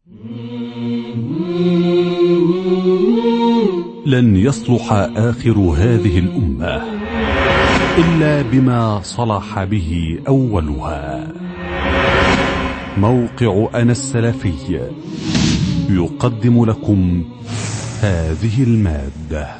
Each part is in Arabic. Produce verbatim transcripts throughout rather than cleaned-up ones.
لن يصلح آخر هذه الأمة إلا بما صلح به أولها. موقع أنا السلفي يقدم لكم هذه المادة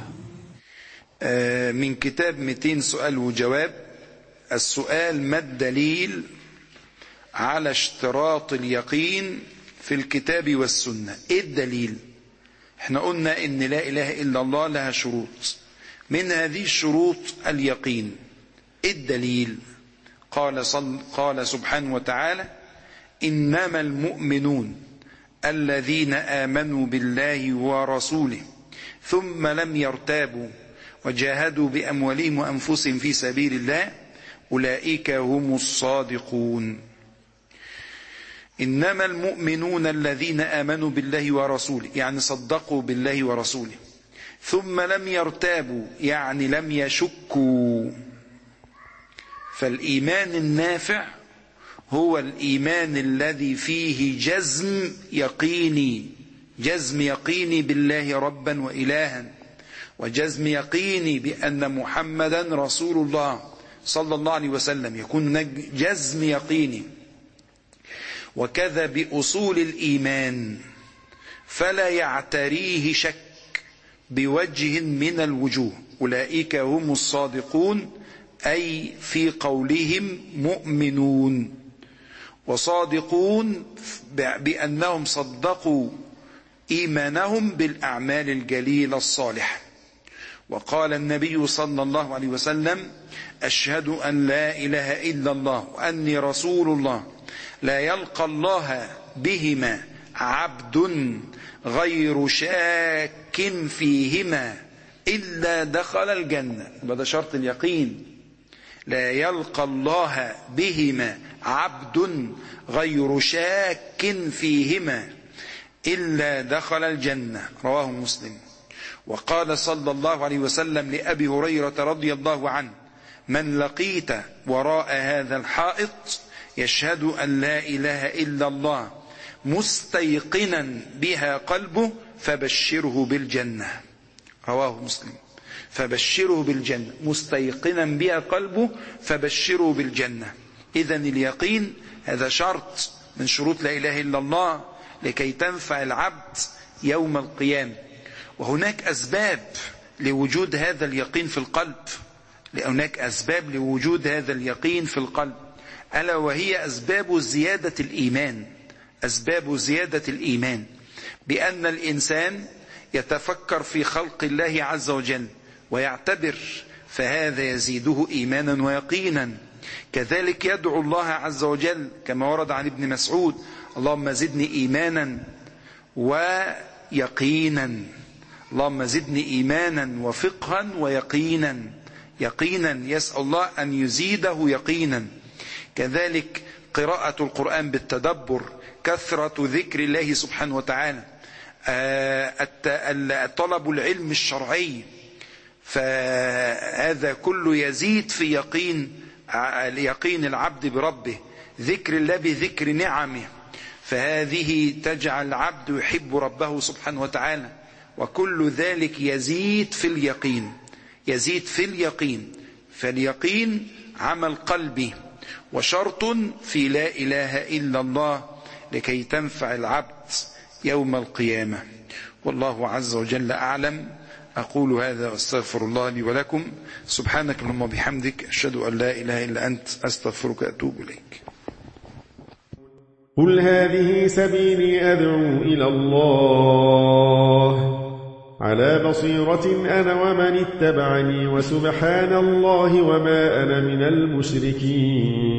من كتاب مئتين سؤال وجواب. السؤال: ما الدليل على اشتراط اليقين في الكتاب والسنة؟ ايه الدليل؟ احنا قلنا ان لا اله الا الله لها شروط، من هذه الشروط اليقين. ايه الدليل؟ قال, صل قال سبحانه وتعالى: انما المؤمنون الذين آمنوا بالله ورسوله ثم لم يرتابوا وجاهدوا بأموالهم وأنفسهم في سبيل الله أولئك هم الصادقون. إنما المؤمنون الذين آمنوا بالله ورسوله، يعني صدقوا بالله ورسوله، ثم لم يرتابوا يعني لم يشكوا. فالإيمان النافع هو الإيمان الذي فيه جزم يقيني، جزم يقيني بالله ربا وإلها، وجزم يقيني بأن محمدا رسول الله صلى الله عليه وسلم، يكون جزم يقيني. وكذا بأصول الإيمان، فلا يعتريه شك بوجه من الوجوه. أولئك هم الصادقون، أي في قولهم مؤمنون، وصادقون بأنهم صدقوا إيمانهم بالأعمال الجليلة الصالحة. وقال النبي صلى الله عليه وسلم: أشهد أن لا إله إلا الله وأني رسول الله، لا يلقى الله بهما عبد غير شاك فيهما إلا دخل الجنة. هذا شرط اليقين: لا يلقى الله بهما عبد غير شاك فيهما إلا دخل الجنة. رواه مسلم. وقال صلى الله عليه وسلم لأبي هريرة رضي الله عنه: من لقيت وراء هذا الحائط يشهد أن لا إله إلا الله مستيقنا بها قلبه فبشره بالجنة. رواه مسلم. فبشره بالجنة، مستيقنا بها قلبه فبشره بالجنة. إذن اليقين هذا شرط من شروط لا إله إلا الله لكي تنفع العبد يوم القيامة. وهناك أسباب لوجود هذا اليقين في القلب، هناك أسباب لوجود هذا اليقين في القلب، ألا وهي أسباب زيادة الإيمان. أسباب زيادة الإيمان بأن الإنسان يتفكر في خلق الله عز وجل ويعتبر، فهذا يزيده إيمانا ويقينا. كذلك يدعو الله عز وجل كما ورد عن ابن مسعود: اللهم زدني إيمانا ويقينا، اللهم زدني إيمانا وفقها ويقينا. يقينا يسأل الله أن يزيده يقينا. كذلك قراءة القرآن بالتدبر، كثرة ذكر الله سبحانه وتعالى، طلب العلم الشرعي، فهذا كله يزيد في يقين يقين العبد بربه. ذكر الله بذكر نعمه، فهذه تجعل العبد يحب ربه سبحانه وتعالى. وكل ذلك يزيد في اليقين، يزيد في اليقين. فاليقين عمل قلبي وشرط في لا إله إلا الله لكي تنفع العبد يوم القيامة. والله عز وجل أعلم. أقول هذا واستغفر الله لي ولكم. سبحانك اللهم وبحمدك، أشهد أن لا إله إلا أنت، أستغفرك وأتوب إليك. قل هذه سبيلي أدعو إلى الله على بصيرة أنا ومن اتبعني، وسبحان الله وما أنا من المشركين.